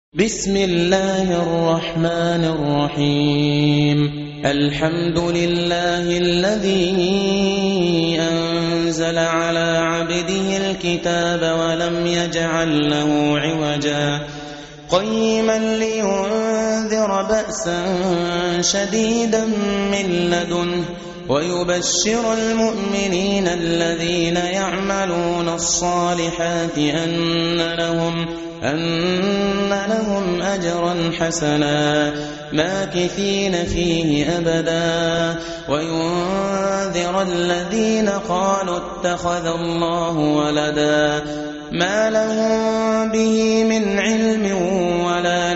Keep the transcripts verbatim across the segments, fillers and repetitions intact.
بسم الله الرحمن الرحيم الحمد لله الذي أنزل على عبده الكتاب ولم يجعل له عوجا قيما لينذر بأسا شديدا من لدنه ويبشر المؤمنين الذين يعملون الصالحات أن لهم أن لهم أجرا حسنا ماكثين فيه أبدا وينذر الذين قالوا اتخذ الله ولدا ما لهم به من علم ولا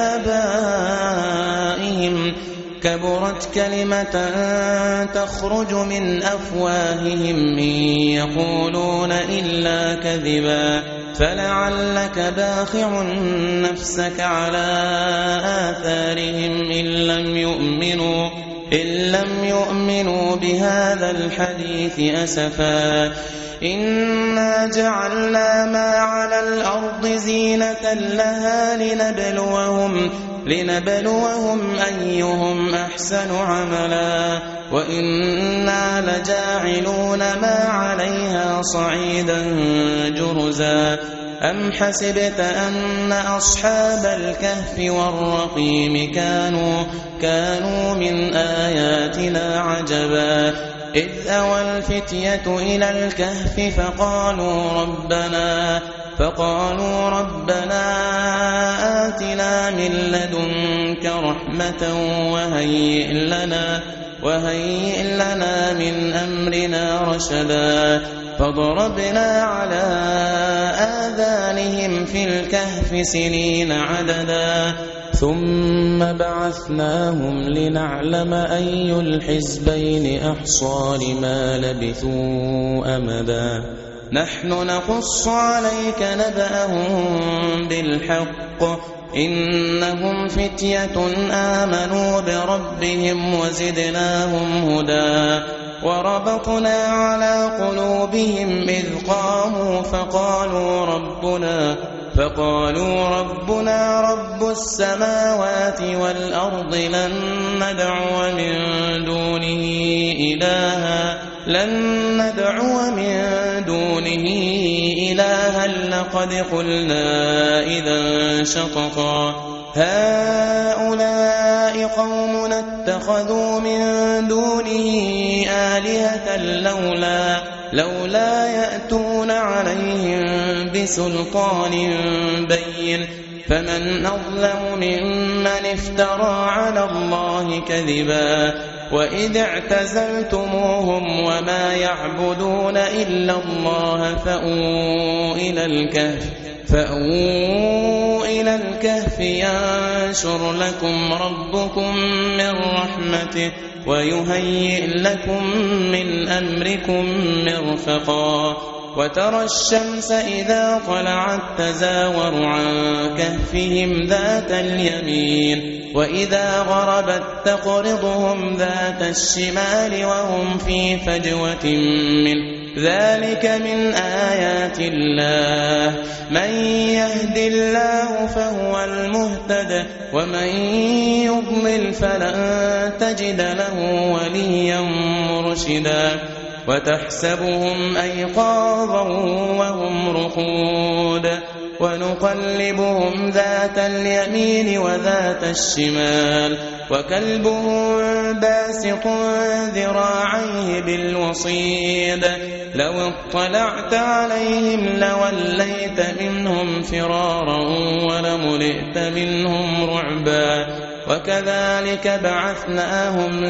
لآبائهم كبرت كلمة تخرج من أفواههم إن يقولون إلا كذبا فلعلك باخع نفسك على آثارهم إن لم يؤمنوا إن لم يؤمنوا بهذا الحديث أسفا إنا جعلنا ما على الأرض زينة لها لنبلوهم لنبلوهم أيهم أحسن عملا وإنا لجاعلون ما عليها صعيدا جرزا أم حسبت أن أصحاب الكهف والرقيم كانوا كانوا من آياتنا عجبا إذ أوى الفتية إلى الكهف فقالوا ربنا فقالوا ربنا آتنا من لدنك رحمة وهيئ لنا وهيئ لنا من أمرنا رشدا فضربنا على آذانهم في الكهف سنين عددا ثم بعثناهم لنعلم أي الحزبين أحصى لما لبثوا أمدا نحن نقص عليك نبأهم بالحق إنهم فتية آمنوا بربهم وزدناهم هدى وربطنا على قلوبهم إذ قاموا فقالوا ربنا فقالوا ربنا رب السماوات والأرض لن ندعو من دونه إلها لن ندعو من دونه إلها لقد قلنا إذا شططا هؤلاء قوم اتخذوا من دونه آلهة لولا لولا يأتون عليهم بسلطان بين فمن أظلم ممن افترى على الله كذبا وإذ اعتزلتموهم وما يعبدون إلا الله فأووا إلى الكهف فأووا إلى الكهف ينشر لكم ربكم من رحمته ويهيئ لكم من أمركم مرفقا وترى الشمس إذا طلعت تزاور عن كهفهم ذات اليمين وإذا غربت تقرضهم ذات الشمال وهم في فجوة منه ذلك من آيات الله من يهد الله فهو المهتد ومن يضلل فلن تجد له وليا مرشدا وتحسبهم أيقاظا وهم رقود ونقلبهم ذات اليمين وذات الشمال وكلبهم باسط ذراعيه بالوصيد لو اطلعت عليهم لوليت منهم فرارا ولملئت منهم رعبا وكذلك بعثناهم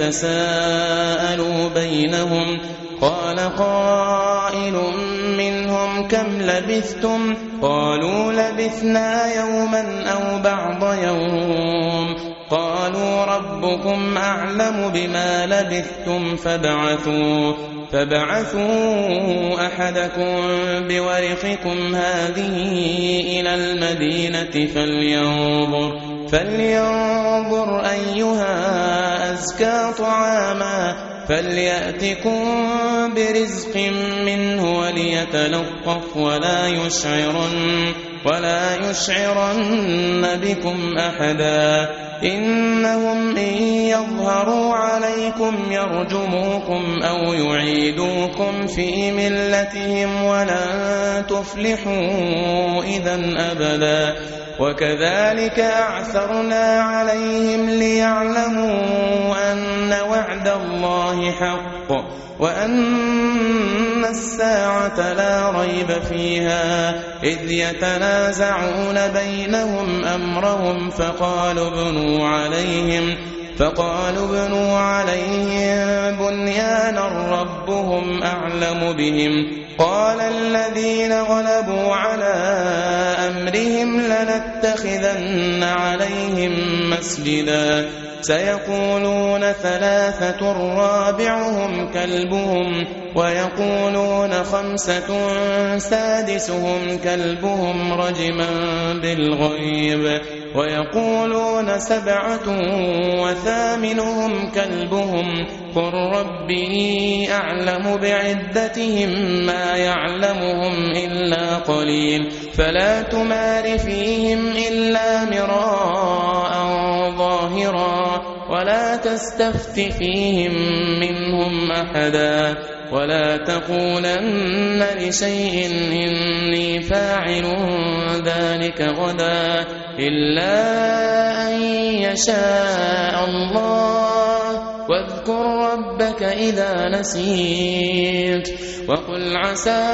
ليتساءلوا بينهم قال قائل منهم كم لبثتم قالوا لبثنا يوما أو بعض يوم قالوا ربكم أعلم بما لبثتم فابعثوا فابعثوا أحدكم بورقكم هذه إلى المدينة فلينظر فلينظر أيها أزكى طعاما فليأتكم برزق منه وليتلطف ولا يشعرن ولا يشعرن بكم أحدا إنهم إن يظهروا عليكم يرجموكم أو يعيدوكم في ملتهم ولن تفلحوا إذا أبدا وكذلك أعثرنا عليهم ليعلموا أن وعد الله حق وأن الساعة لا ريب فيها إذ يتنازعون بينهم أمرهم فقالوا ابنوا عليهم فقالوا ابنوا عليهم بنيانا ربهم أعلم بهم قال الذين غلبوا على أمرهم لنتخذن عليهم مسجدا سيقولون ثلاثة رابعهم كلبهم ويقولون خمسة سادسهم كلبهم رجما بالغيب ويقولون سبعة وثامنهم كلبهم قل ربي أعلم بعدتهم ما يعلمهم إلا قليل فلا تمار فيهم إلا مراء ظاهرا ولا تستفت فيهم منهم أحدا ولا تقولن لشيء إني فاعل ذلك غدا إلا أن يشاء الله واذكر ربك إذا نسيت وقل عسى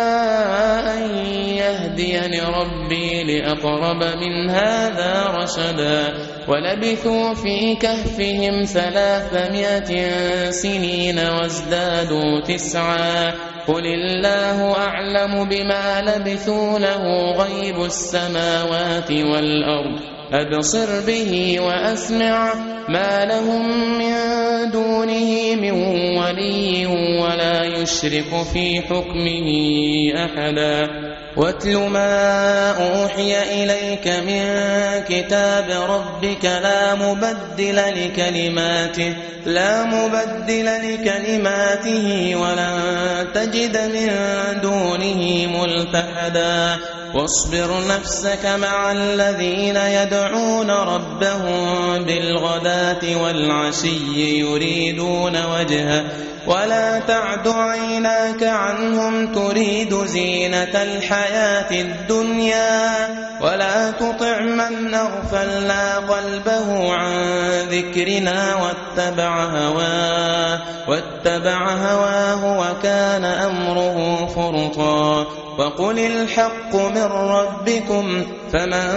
أن يهديني ربي لأقرب من هذا رشدا ولبثوا في كهفهم ثلاثمائة سنين وازدادوا تسعا قل الله أعلم بما لبثوا له غيب السماوات والأرض أبصر به وأسمع ما لهم من دونه من ولي ولا يشرك في حكمه أحدا واتل ما أوحي إليك من كتاب ربك لا مبدل لكلماته لا مبدل لكلماته ولن تجد من دونه ملتحدا واصبر نفسك مع الذين يدعون ربهم بالغداة والعشي يريدون وجهه ولا تعد عيناك عنهم تريد زينة الحياة الدنيا ولا تطع من أغفلنا قلبه عن ذكرنا واتبع هواه واتبع هواه وكان أمره فرطا وقل الحق من ربكم فمن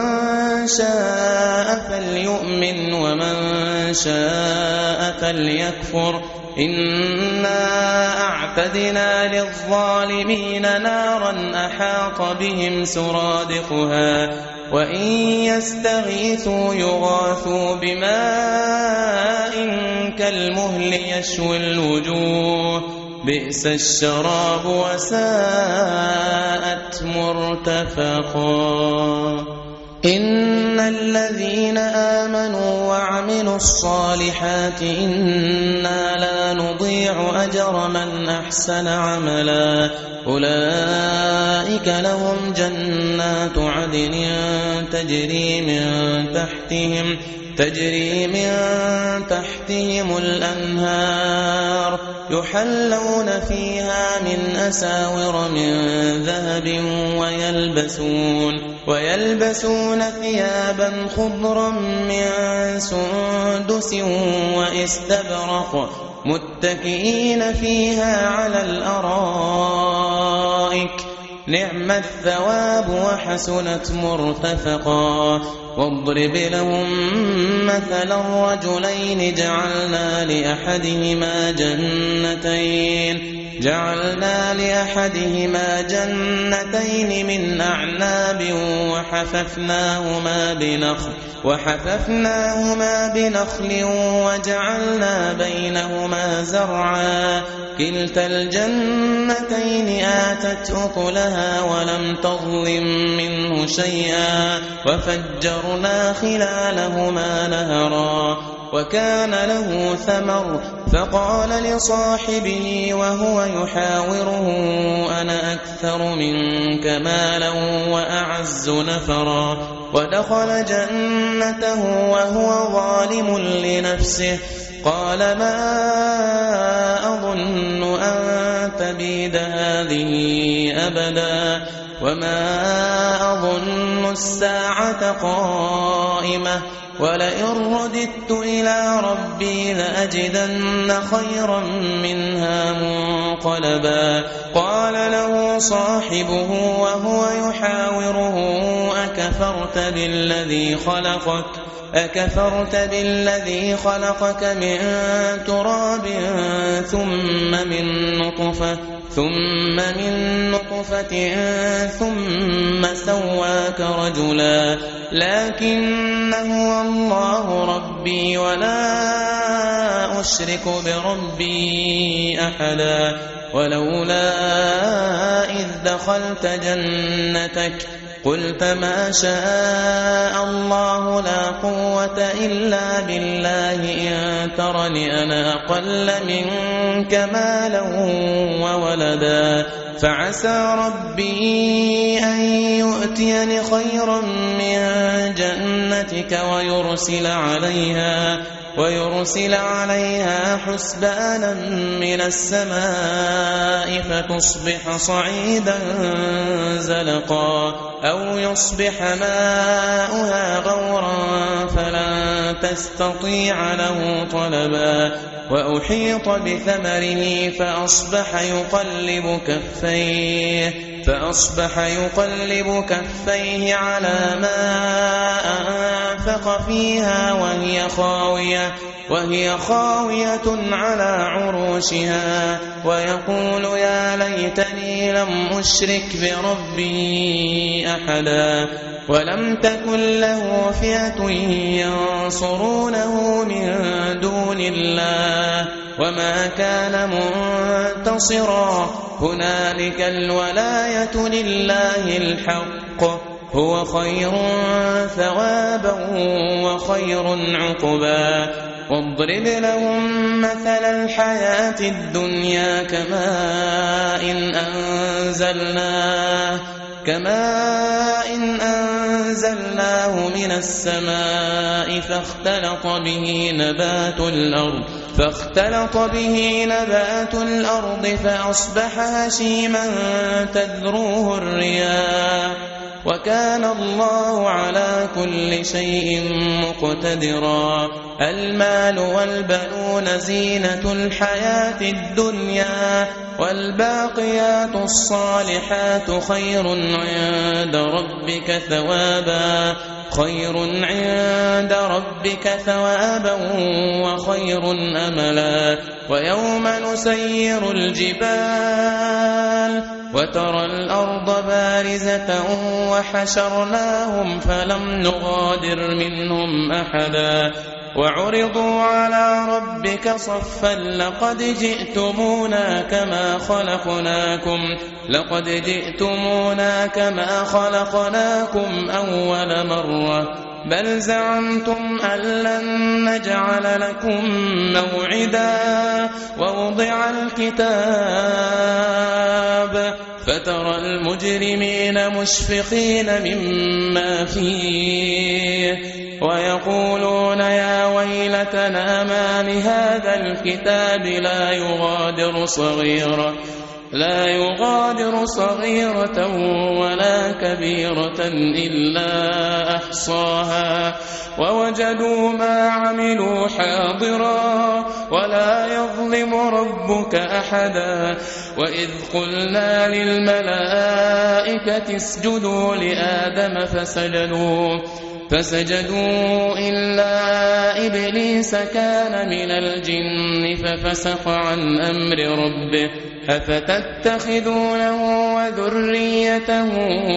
شاء فليؤمن ومن شاء فليكفر إنا أعتدنا للظالمين نارا أحاط بهم سرادقها وإن يستغيثوا يغاثوا بماء كالمهل يشوي الوجوه بئس الشراب وساءت مرتفقا إن الذين آمنوا وعملوا الصالحات إنا لا نضيع أجر من أحسن عملا أولئك لهم جنات عدن تجري من تحتهم تجري من تحتهم الأنهار يحلون فيها من أساور من ذهب ويلبسون ويلبسون ثيابا خضرا من سندس واستبرق متكئين فيها على الأرائك نعم الثواب وحسنت مرتفقا واضرب لهم مثلا رجلين جعلنا لأحدهما جنتين جعلنا لأحدهما جنتين من أعناب وحففناهما بنخل وحففناهما بنخل وجعلنا بينهما زرعا كلتا الجنتين آتت أكلها ولم تظلم منه شيئا وفجرنا خلالهما نهرا وكان له ثمر فقال لصاحبه وهو يحاوره أنا أكثر منك مالا وأعز نفرا ودخل جنته وهو ظالم لنفسه قال ما أظن أن تبيد هذه أبدا وما أظن الساعة قائمة ولئن رددت إلى ربي لأجدن خيرا منها منقلبا قال له صاحبه وهو يحاوره أكفرت بالذي خلقك أكفرت بالذي خلقك من تراب ثم من نطفة ثم من نطفة ثم سواك رجلا لكن هو الله ربي ولا أشرك بربي أحدا ولولا إذ دخلت جنتك قلت ما شاء الله لا قوة إلا بالله إن ترني أنا أقل منك مالا وولدا فعسى ربي أن يؤتيني خيرا من جنتك ويرسل عليها ويرسل عليها حسبانا من السماء فتصبح صعيدا زلقا أو يصبح ماؤها غورا فلن تستطيع له طلبا وأحيط بثمره فأصبح يقلب كفيه فأصبح يقلب كفيه على ما أنفق فيها وهي خاوية وهي خاوية على عروشها ويقول يا ليتني لم أشرك بربي أحدا ولم تكن له فئة ينصرونه من دون الله وما كان منتصرا هنالك الولاية لله الحق هو خير ثوابا وخير عقبا واضرب لهم مثل الحياة الدنيا كماء إن أنزلناه كماء إن أنزلناه من السماء فاختلط به نبات الأرض فاختلط به نبات الأرض فأصبح هشيما تذروه الرياح وكان الله على كل شيء مقتدرا المال والبنون زينة الحياة الدنيا والباقيات الصالحات خير عند ربك ثوابا خير عند ربك ثوابا وخير أملا ويوم نسير الجبال وترى الأرض بارزة وحشرناهم فلم نغادر منهم أحدا وعرضوا على ربك صفا لقد جئتمونا كما خلقناكم لقد جئتمونا كما خلقناكم أول مرة بل زعمتم أن لن نجعل لكم موعدا ووضع الكتاب فترى المجرمين مشفقين مما فيه ويقولون يا ويلتنا ما لهذا الكتاب لا يغادر صغيرة لا يغادر صغيرة ولا كبيرة إلا أحصاها ووجدوا ما عملوا حاضرا ولا يظلم ربك أحدا وإذ قلنا للملائكة اسجدوا لآدم فسجدوا فسجدوا إلا إبليس كان من الجن ففسق عن أمر ربه أفتتخذونه وذريته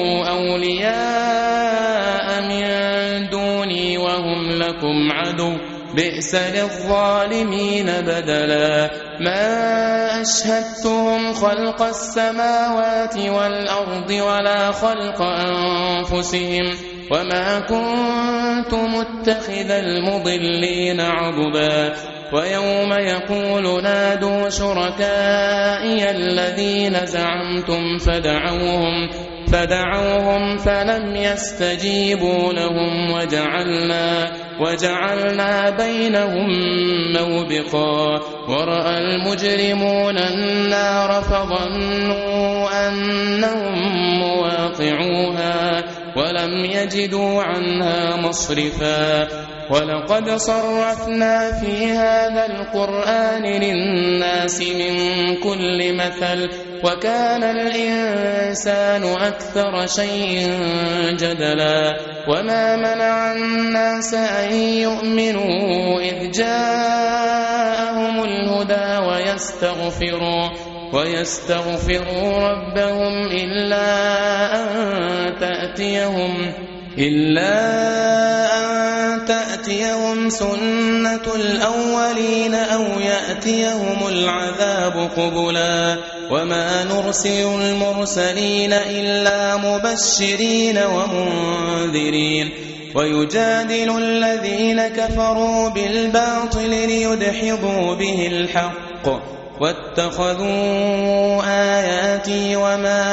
أولياء من دوني وهم لكم عدو بئس للظالمين بدلا ما أشهدتهم خلق السماوات والأرض ولا خلق أنفسهم وما كنت متخذ المضلين عضدا ويوم يقول نادوا شركائي الذين زعمتم فدعوهم فدعوهم فلم يستجيبوا لهم وجعلنا وجعلنا بينهم موبقا ورأى المجرمون النار فظنوا أنهم مواقعوها ولم يجدوا عنها مصرفا ولقد صرفنا في هذا القرآن للناس من كل مثل وكان الإنسان أكثر شيء جدلا وما منع الناس أن يؤمنوا إذ جاءهم الهدى ويستغفروا ويستغفروا ربهم إلا أن تأتيهم إلا أن تأتيهم سنة الأولين أو يأتيهم العذاب قبلا وما نرسل المرسلين إلا مبشرين ومنذرين ويجادل الذين كفروا بالباطل ليدحضوا به الحق واتخذوا آياتي وما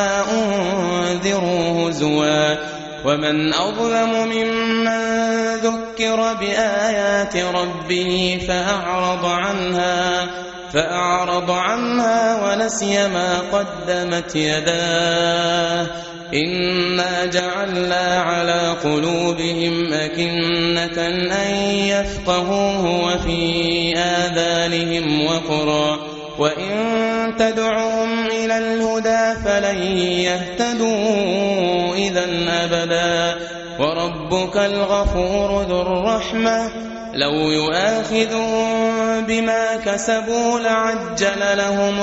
أنذروا هزوا ومن أظلم ممن ذكر بآيات ربه فأعرض عنها فأعرض عنها ونسي ما قدمت يداه إنا جعلنا على قلوبهم أكنة أن يفقهوه وفي آذانهم وقرا وإن تدعوهم إلى الهدى فلن يهتدوا إذا أبدا وربك الغفور ذو الرحمة لو يؤاخذهم بما كسبوا لعجل لهم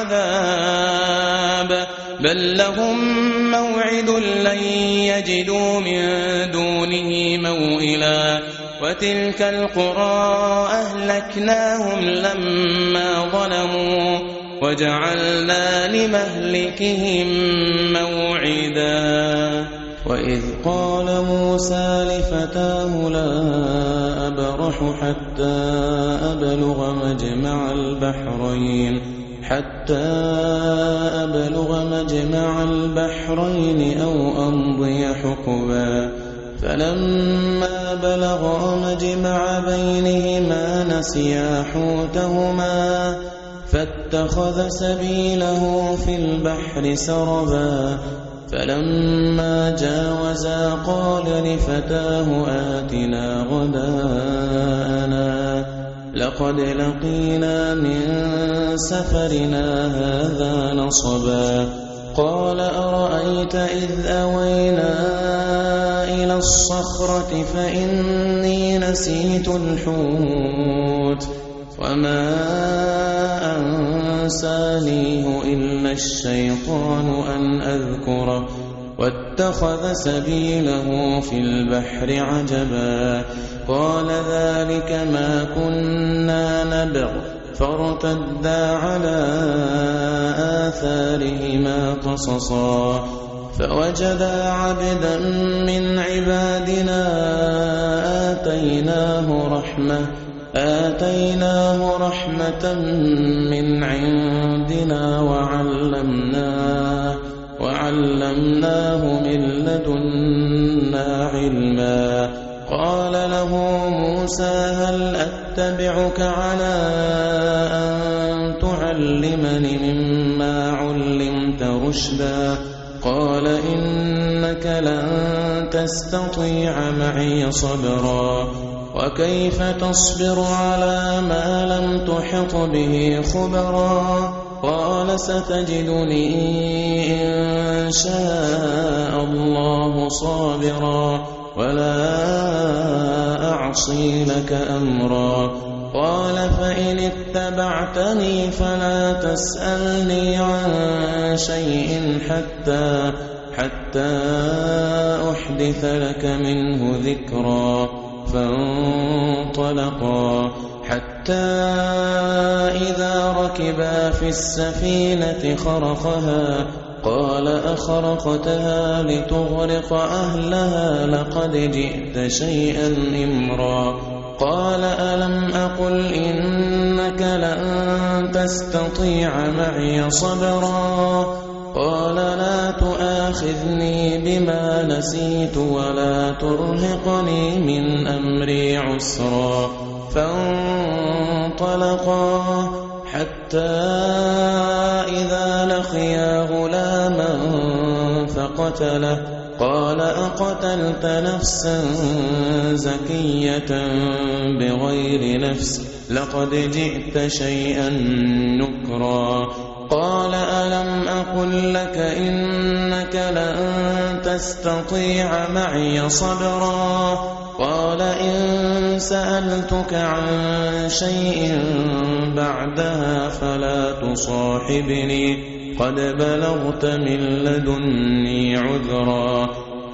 العذاب بل لهم موعد لن يجدوا من دونه موئلا وتلك القرى أهلكناهم لما ظلموا وجعلنا لمهلكهم موعدا وإذ قال موسى لفتاه لا أبرح حتى أبلغ مجمع البحرين حتى أبلغ مجمع البحرين أو أمضي حقبا فلما بلغا مجمع بينهما نسيا حوتهما فاتخذ سبيله في البحر سربا فلما جاوزا قال لفتاه آتنا غداءنا لقد لقينا من سفرنا هذا نصبا قال أرأيت إذ أوينا إلى الصخرة فإني نسيت الحوت وما أنسانيه إلا الشيطان أن أذكره واتخذ سبيله في البحر عجبا قال ذلك ما كنا نبغ فارتدا على آثارهما قصصا فوجدا عبدا من عبادنا آتيناه رحمة آتيناه رحمة من عندنا وعلمناه وعلمناه من لدنا علما قال له موسى هل أتبعك على أن تعلمني مما علمت رشدا قال إنك لن تستطيع معي صبرا وكيف تصبر على ما لم تحط به خبرا قال ستجدني إن شاء الله صابرا ولا أعصي لك أمرا قال فإن اتبعتني فلا تسألني عن شيء حتى حتى أحدث لك منه ذكرا فانطلقا حتى إذا ركبا في السفينة خرقها قال أخرقتها لتغرق أهلها لقد جئت شيئا إمرا قال ألم أقل إنك لن تستطيع معي صبرا قال لا تؤاخذني بما نسيت ولا ترهقني من أمري عسرا فانطلقا حتى إذا لقيا غلاما فقتله قال أقتلت نفسا زكية بغير نفس لقد جئت شيئا نكرا قال ألم أقل لك إنك لن تستطيع معي صبرا قال إن سألتك عن شيء بعدها فلا تصاحبني قد بلغت من لدني عذرا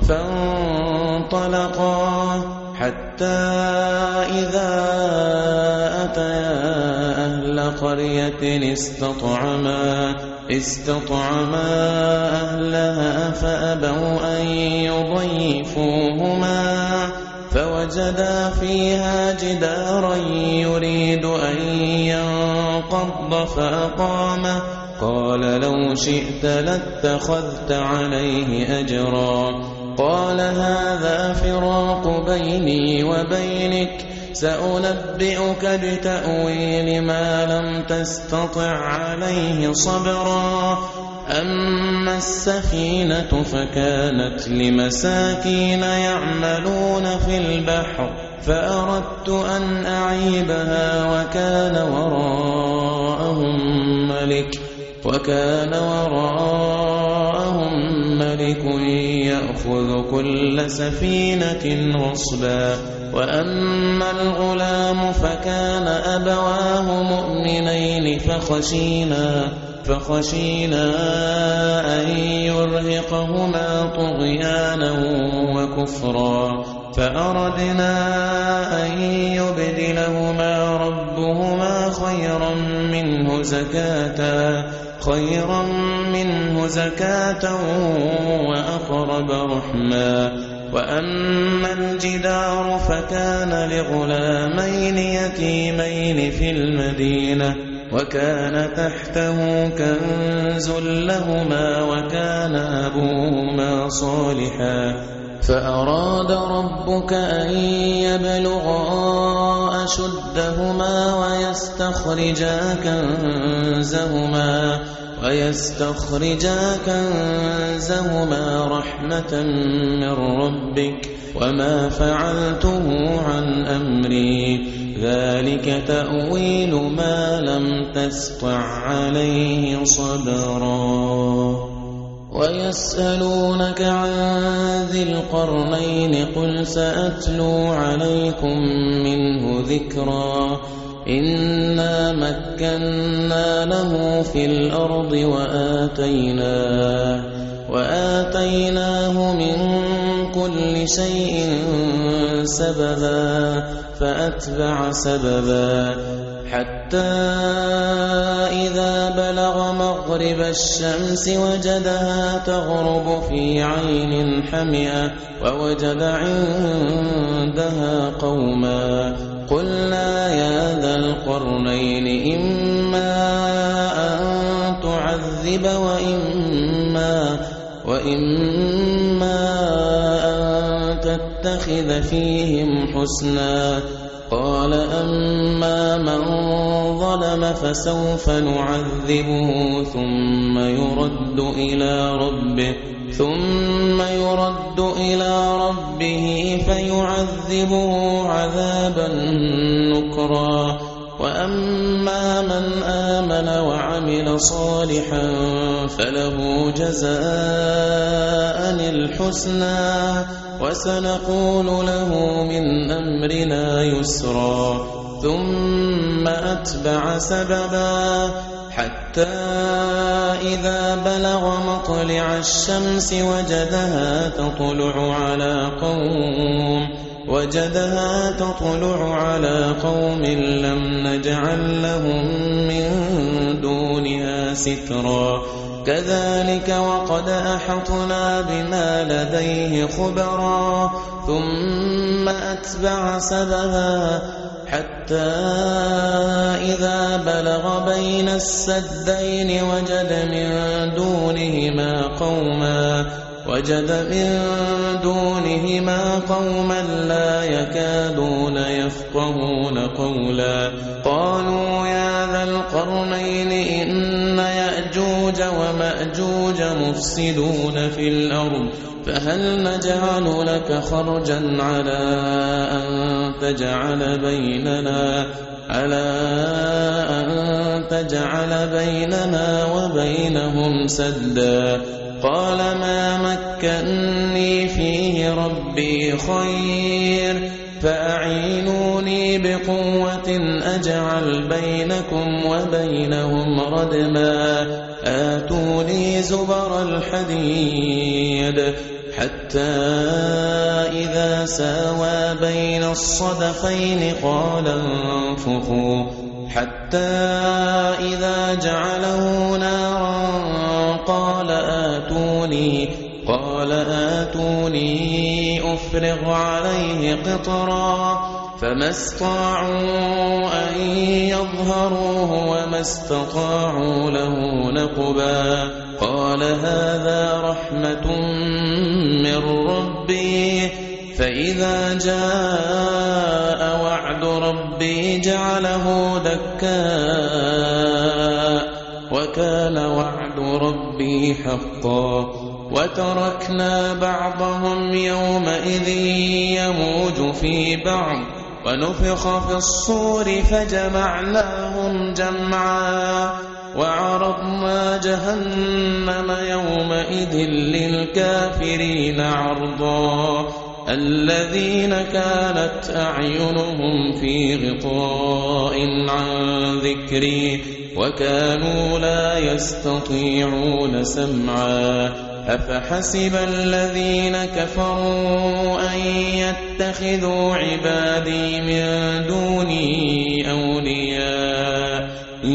فانطلقا حتى إذا أتيا أهل قرية استطعما استطعما أهلها فأبوا أن يضيفوهما فوجدا فيها جدارا يريد أن ينقض فأقامه قال لو شئت لاتخذت عليه أجرا قال هذا فراق بيني وبينك سأنبئك بتأويل ما لم تستطع عليه صبرا أما السفينة فكانت لمساكين يعملون في البحر فأردت أن أعيبها وكان وراءهم ملك وكان وراءهم ملك يأخذ كل سفينة غصبا وأما الغلام فكان أبواه مؤمنين فخشينا فخشينا أن يرهقهما طغيانا وكفرا فأردنا أن يبدلهما ربهما خيرا منه زكاة خيرا منه زكاة وأقرب رحما وأما الجدار فكان لغلامين يتيمين في المدينة وكان تحته كنز لهما وكان أبوهما صالحا فأراد ربك أن يبلغا أشدهما ويستخرجا كنزهما ويستخرجا كنزهما رحمة من ربك وما فعلته عن أمري ذلك تأويل ما لم تسطع عليه صبرا ويسألونك عن ذي القرنين قل سأتلو عليكم منه ذكرا إنا مكنا له في الأرض وآتيناه وآتيناه من كل شيء سببا فأتبع سببا حتى إذا بلغ مغرب الشمس وجدها تغرب في عين حمئة ووجد عندها قوما قلنا يا ذا القرنين إما أن تعذب وإما, وإما أن تتخذ فيهم حسنا قال أما من ظلم فسوف نعذبه ثم يرد إلى ربه ثم يرد إلى ربه فيعذبه عذابا نكرا وأما من آمن وعمل صالحا فله جزاء الحسنى وسنقول له من أمرنا يسرا ثم أتبع سببا حتى إذا بلغ مطلع الشمس وجدها تطلع على قوم وجدها تطلع على قوم لم نجعل لهم من دونها سترا كذلك وقد أحطنا بما لديه خبرا ثم أتبع سببا حتى إذا بلغ بين السدين وجد من دونهما قوما وجد من دونهما قوما لا يكادون يفقهون قولا قالوا يا ذا القرنين إن يأجوج ومأجوج مفسدون في الأرض فهل نجعل لك خرجا على أن تجعل بيننا على أن تجعل بيننا وبينهم سدا قال ما مكني فيه ربي خير فأعينوني بقوة أجعل بينكم وبينهم ردما آتوني زبر الحديد حتى إذا ساوى بين الصدفين قال انفخوا حتى إذا جعله نارا قال آتوني قال آتوني أفرغ عليه قطرا فما استطاعوا أن يظهروه وما استطاعوا له نقبا قال هذا رحمة من ربي فإذا جاء وعد ربي جعله دكاء وكان وعد ربي حقا وتركنا بعضهم يومئذ يموج في بعض ونفخ في الصور فجمعناهم جمعا وعرضنا جهنم يومئذ للكافرين عرضا الذين كانت أعينهم في غطاء عن ذكري وكانوا لا يستطيعون سمعا أفحسب الذين كفروا أن يتخذوا عبادي من دوني أولياء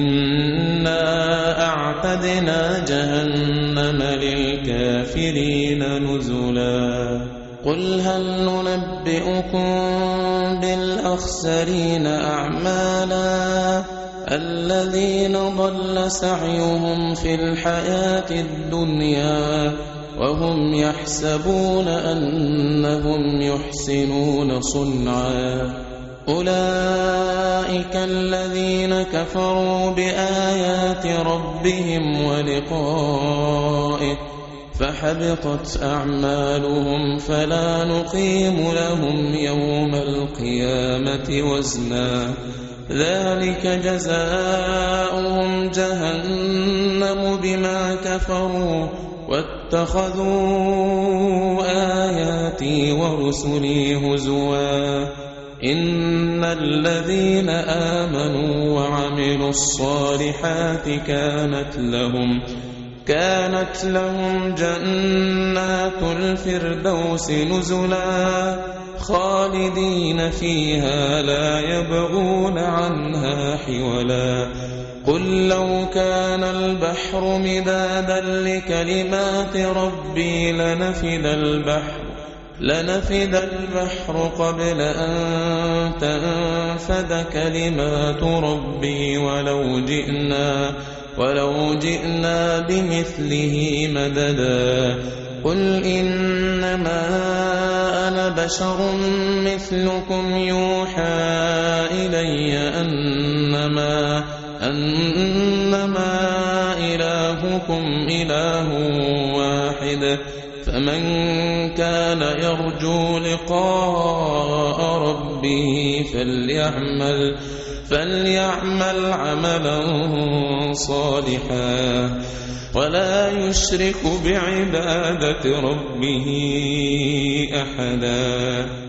إنا أعتدنا جهنم للكافرين نزلا قل هل ننبئكم بالأخسرين أعمالا الذين ضل سعيهم في الحياة الدنيا وهم يحسبون أنهم يحسنون صنعا أولئك الذين كفروا بآيات ربهم ولقائه فحبطت أعمالهم فلا نقيم لهم يوم القيامة وزنا ذلك جزاؤهم جهنم بما كفروا واتخذوا آياتي ورسلي هزوا إن الذين آمنوا وعملوا الصالحات كانت لهم كانت لهم جنات الفردوس نزلا خالدين فيها لا يبغون عنها حولا قل لو كان البحر مدادا لكلمات ربي لنفد البحر لنفد البحر قبل أن تنفد كلمات ربي ولو جئنا ولو جئنا بمثله مددا قل إنما أنا بشر مثلكم يوحى إلي أنما أنما إلهكم إله واحد فمن كان يرجو لقاء ربه فليعمل فليعمل عملا صالحا ولا يشرك بعبادة ربه أحدا.